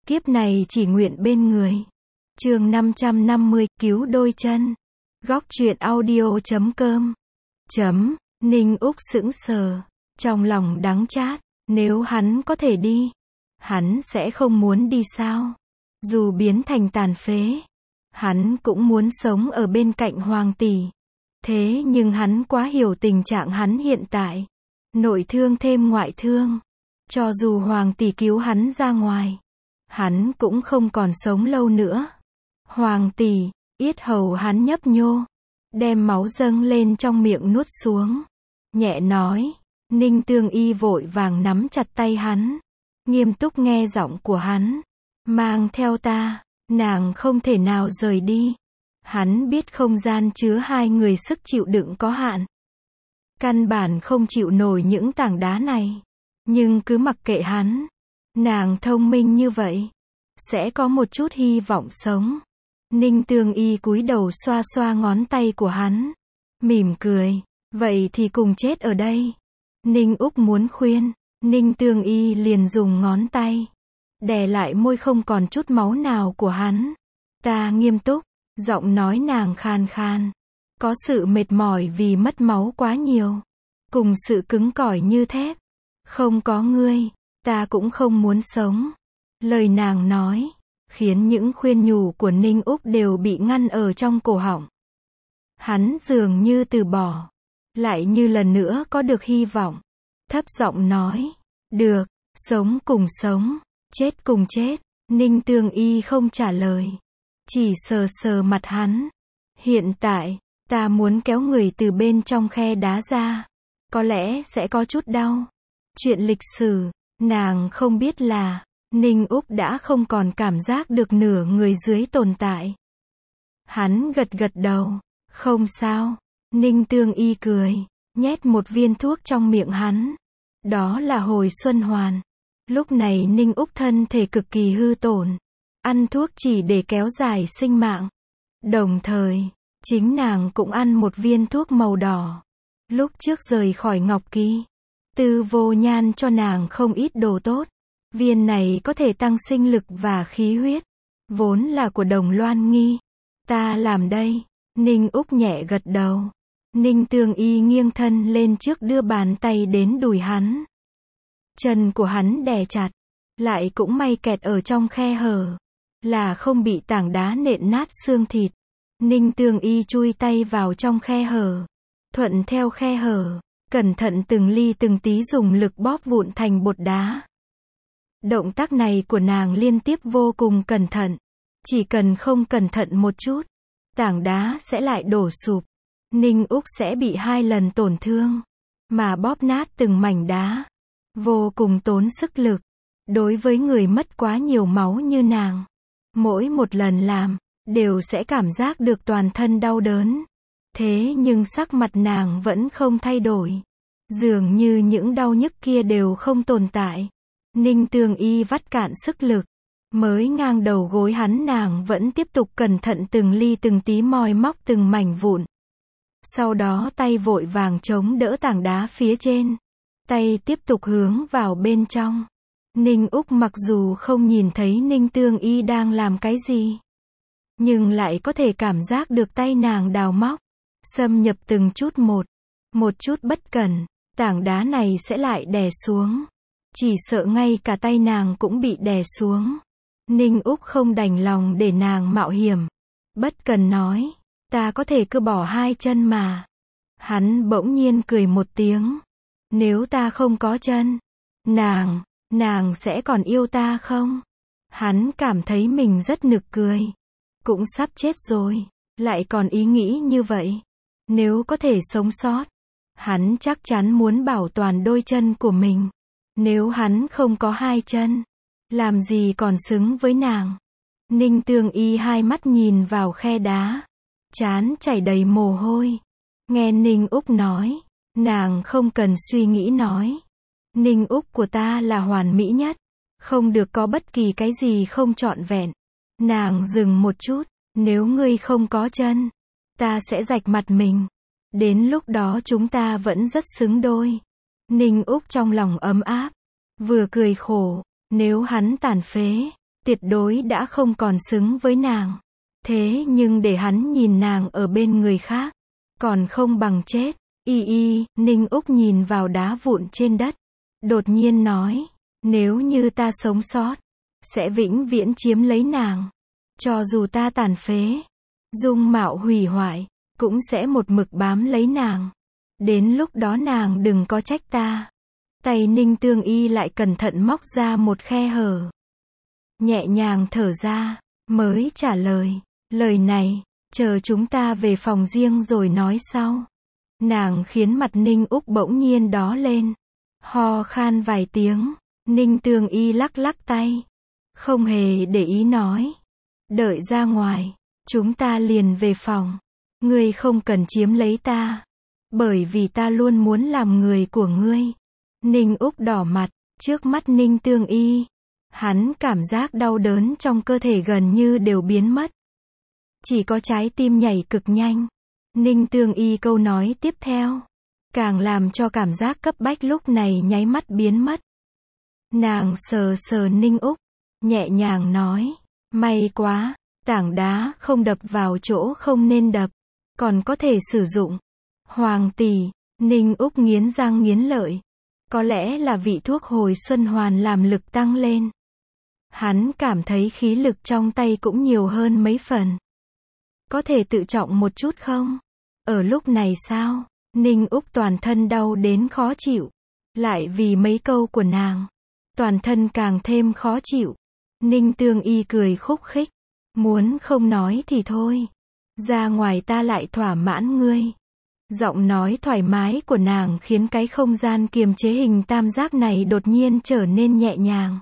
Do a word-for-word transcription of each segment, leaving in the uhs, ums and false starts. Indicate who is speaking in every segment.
Speaker 1: Kiếp này chỉ nguyện bên người. Chương năm trăm năm mươi, cứu đôi chân. Góc truyện audio chấm com. Chấm, Ninh Úc sững sờ. Trong lòng đắng chát, nếu hắn có thể đi, hắn sẽ không muốn đi sao? Dù biến thành tàn phế, hắn cũng muốn sống ở bên cạnh Hoàng tỷ. Thế nhưng hắn quá hiểu tình trạng hắn hiện tại. Nội thương thêm ngoại thương. Cho dù Hoàng tỷ cứu hắn ra ngoài, hắn cũng không còn sống lâu nữa. Hoàng tỷ, yết hầu hắn nhấp nhô, đem máu dâng lên trong miệng nuốt xuống. Nhẹ nói, Ninh Tương Y vội vàng nắm chặt tay hắn, nghiêm túc nghe giọng của hắn. Mang theo ta, nàng không thể nào rời đi. Hắn biết không gian chứa hai người sức chịu đựng có hạn. Căn bản không chịu nổi những tảng đá này. Nhưng cứ mặc kệ hắn. Nàng thông minh như vậy, sẽ có một chút hy vọng sống. Ninh Tương Y cúi đầu xoa xoa ngón tay của hắn, mỉm cười, vậy thì cùng chết ở đây. Ninh Úc muốn khuyên, Ninh Tương Y liền dùng ngón tay đè lại môi không còn chút máu nào của hắn. Ta nghiêm túc, giọng nói nàng khan khan, có sự mệt mỏi vì mất máu quá nhiều, cùng sự cứng cỏi như thép. Không có ngươi, ta cũng không muốn sống. Lời nàng nói khiến những khuyên nhủ của Ninh Úc đều bị ngăn ở trong cổ họng. Hắn dường như từ bỏ, lại như lần nữa có được hy vọng. Thấp giọng nói, được, sống cùng sống, chết cùng chết. Ninh Tương Y không trả lời, chỉ sờ sờ mặt hắn. Hiện tại, ta muốn kéo người từ bên trong khe đá ra. Có lẽ sẽ có chút đau. Chuyện lịch sử, nàng không biết là, Ninh Úc đã không còn cảm giác được nửa người dưới tồn tại. Hắn gật gật đầu, không sao. Ninh Tương Y cười, nhét một viên thuốc trong miệng hắn. Đó là hồi xuân hoàn. Lúc này Ninh Úc thân thể cực kỳ hư tổn. Ăn thuốc chỉ để kéo dài sinh mạng. Đồng thời, chính nàng cũng ăn một viên thuốc màu đỏ. Lúc trước rời khỏi Ngọc Kỳ, Tư Vô Nhan cho nàng không ít đồ tốt. Viên này có thể tăng sinh lực và khí huyết. Vốn là của Đồng Loan Nghi. Ta làm đây. Ninh Úc nhẹ gật đầu. Ninh Tương Y nghiêng thân lên trước đưa bàn tay đến đùi hắn. Chân của hắn đè chặt, lại cũng may kẹt ở trong khe hở, là không bị tảng đá nện nát xương thịt. Ninh Tương Y chui tay vào trong khe hở, thuận theo khe hở, cẩn thận từng ly từng tí dùng lực bóp vụn thành bột đá. Động tác này của nàng liên tiếp vô cùng cẩn thận. Chỉ cần không cẩn thận một chút, tảng đá sẽ lại đổ sụp. Ninh Úc sẽ bị hai lần tổn thương, mà bóp nát từng mảnh đá. Vô cùng tốn sức lực. Đối với người mất quá nhiều máu như nàng, mỗi một lần làm, đều sẽ cảm giác được toàn thân đau đớn. Thế nhưng sắc mặt nàng vẫn không thay đổi. Dường như những đau nhức kia đều không tồn tại. Ninh Tương Y vắt cạn sức lực, mới ngang đầu gối hắn nàng vẫn tiếp tục cẩn thận từng ly từng tí moi móc từng mảnh vụn. Sau đó tay vội vàng chống đỡ tảng đá phía trên. Tay tiếp tục hướng vào bên trong. Ninh Úc mặc dù không nhìn thấy Ninh Tương Y đang làm cái gì, nhưng lại có thể cảm giác được tay nàng đào móc, xâm nhập từng chút một. Một chút bất cẩn, tảng đá này sẽ lại đè xuống. Chỉ sợ ngay cả tay nàng cũng bị đè xuống. Ninh Úc không đành lòng để nàng mạo hiểm. Bất cần nói, ta có thể cứ bỏ hai chân mà. Hắn bỗng nhiên cười một tiếng. Nếu ta không có chân, nàng, nàng sẽ còn yêu ta không? Hắn cảm thấy mình rất nực cười. Cũng sắp chết rồi, lại còn ý nghĩ như vậy. Nếu có thể sống sót, hắn chắc chắn muốn bảo toàn đôi chân của mình. Nếu hắn không có hai chân, làm gì còn xứng với nàng? Ninh Tương Y hai mắt nhìn vào khe đá, trán chảy đầy mồ hôi. Nghe Ninh Úc nói, nàng không cần suy nghĩ nói. Ninh Úc của ta là hoàn mỹ nhất, không được có bất kỳ cái gì không trọn vẹn. Nàng dừng một chút, nếu ngươi không có chân, ta sẽ rạch mặt mình. Đến lúc đó chúng ta vẫn rất xứng đôi. Ninh Úc trong lòng ấm áp, vừa cười khổ, nếu hắn tàn phế, tuyệt đối đã không còn xứng với nàng. Thế nhưng để hắn nhìn nàng ở bên người khác, còn không bằng chết. Y y, Ninh Úc nhìn vào đá vụn trên đất. Đột nhiên nói, nếu như ta sống sót, sẽ vĩnh viễn chiếm lấy nàng. Cho dù ta tàn phế, dung mạo hủy hoại, cũng sẽ một mực bám lấy nàng. Đến lúc đó nàng đừng có trách ta. Tay Ninh Tương Y lại cẩn thận móc ra một khe hở. Nhẹ nhàng thở ra, mới trả lời, lời này, chờ chúng ta về phòng riêng rồi nói sau. Nàng khiến mặt Ninh Úc bỗng nhiên đỏ lên. Ho khan vài tiếng, Ninh Tương Y lắc lắc tay. Không hề để ý nói. Đợi ra ngoài, chúng ta liền về phòng. Ngươi không cần chiếm lấy ta. Bởi vì ta luôn muốn làm người của ngươi. Ninh Úc đỏ mặt, trước mắt Ninh Tương Y. Hắn cảm giác đau đớn trong cơ thể gần như đều biến mất. Chỉ có trái tim nhảy cực nhanh. Ninh Tương Y câu nói tiếp theo, càng làm cho cảm giác cấp bách lúc này nháy mắt biến mất. Nàng sờ sờ Ninh Úc, nhẹ nhàng nói, may quá, tảng đá không đập vào chỗ không nên đập, còn có thể sử dụng. Hoàng tỷ, Ninh Úc nghiến răng nghiến lợi. Có lẽ là vị thuốc hồi xuân hoàn làm lực tăng lên. Hắn cảm thấy khí lực trong tay cũng nhiều hơn mấy phần. Có thể tự trọng một chút không? Ở lúc này sao? Ninh Úc toàn thân đau đến khó chịu. Lại vì mấy câu của nàng, toàn thân càng thêm khó chịu. Ninh Tương Y cười khúc khích. Muốn không nói thì thôi. Ra ngoài ta lại thỏa mãn ngươi. Giọng nói thoải mái của nàng khiến cái không gian kiềm chế hình tam giác này đột nhiên trở nên nhẹ nhàng.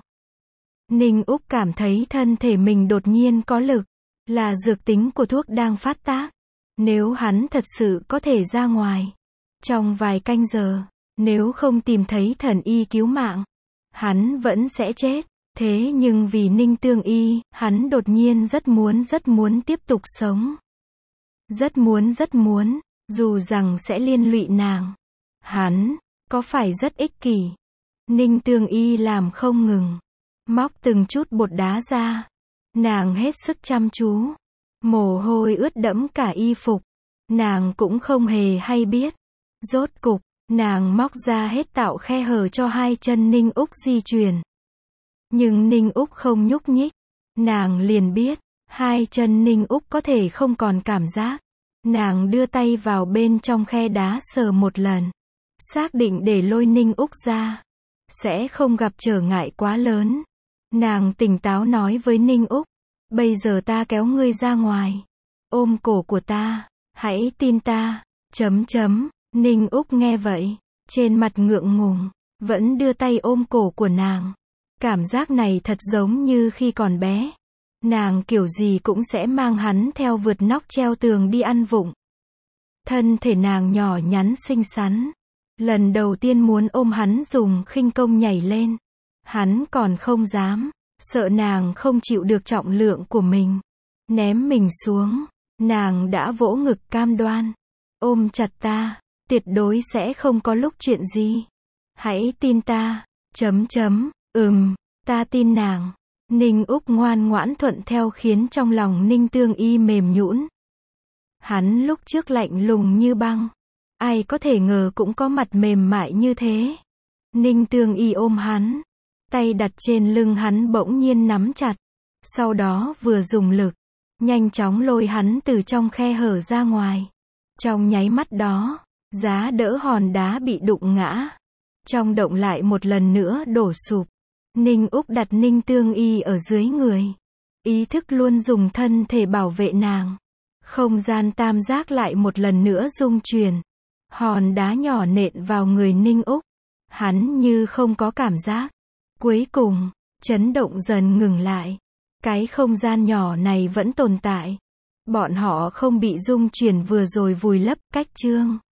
Speaker 1: Ninh Úc cảm thấy thân thể mình đột nhiên có lực. Là dược tính của thuốc đang phát tác. Nếu hắn thật sự có thể ra ngoài, trong vài canh giờ, nếu không tìm thấy thần y cứu mạng, hắn vẫn sẽ chết. Thế nhưng vì Ninh Tương Y, hắn đột nhiên rất muốn rất muốn tiếp tục sống. Rất muốn rất muốn, dù rằng sẽ liên lụy nàng. Hắn, có phải rất ích kỷ? Ninh Tương Y làm không ngừng, móc từng chút bột đá ra. Nàng hết sức chăm chú. Mồ hôi ướt đẫm cả y phục. Nàng cũng không hề hay biết. Rốt cục, nàng móc ra hết tạo khe hở cho hai chân Ninh Úc di chuyển. Nhưng Ninh Úc không nhúc nhích. Nàng liền biết, hai chân Ninh Úc có thể không còn cảm giác. Nàng đưa tay vào bên trong khe đá sờ một lần. Xác định để lôi Ninh Úc ra, sẽ không gặp trở ngại quá lớn. Nàng tỉnh táo nói với Ninh Úc, bây giờ ta kéo ngươi ra ngoài. Ôm cổ của ta, hãy tin ta, chấm chấm. Ninh Úc nghe vậy, trên mặt ngượng ngùng, vẫn đưa tay ôm cổ của nàng. Cảm giác này thật giống như khi còn bé. Nàng kiểu gì cũng sẽ mang hắn theo vượt nóc treo tường đi ăn vụng. Thân thể nàng nhỏ nhắn xinh xắn. Lần đầu tiên muốn ôm hắn dùng khinh công nhảy lên. Hắn còn không dám, sợ nàng không chịu được trọng lượng của mình. Ném mình xuống, nàng đã vỗ ngực cam đoan. Ôm chặt ta, tuyệt đối sẽ không có lúc chuyện gì. Hãy tin ta, chấm chấm, ừm, ta tin nàng. Ninh Úc ngoan ngoãn thuận theo khiến trong lòng Ninh Tương Y mềm nhũn. Hắn lúc trước lạnh lùng như băng. Ai có thể ngờ cũng có mặt mềm mại như thế. Ninh Tương Y ôm hắn. Tay đặt trên lưng hắn bỗng nhiên nắm chặt. Sau đó vừa dùng lực, nhanh chóng lôi hắn từ trong khe hở ra ngoài. Trong nháy mắt đó, giá đỡ hòn đá bị đụng ngã. Trong động lại một lần nữa đổ sụp. Ninh Úc đặt Ninh Tương Y ở dưới người. Ý thức luôn dùng thân thể bảo vệ nàng. Không gian tam giác lại một lần nữa rung chuyển. Hòn đá nhỏ nện vào người Ninh Úc. Hắn như không có cảm giác. Cuối cùng, chấn động dần ngừng lại. Cái không gian nhỏ này vẫn tồn tại. Bọn họ không bị rung chuyển vừa rồi vùi lấp. Cách chương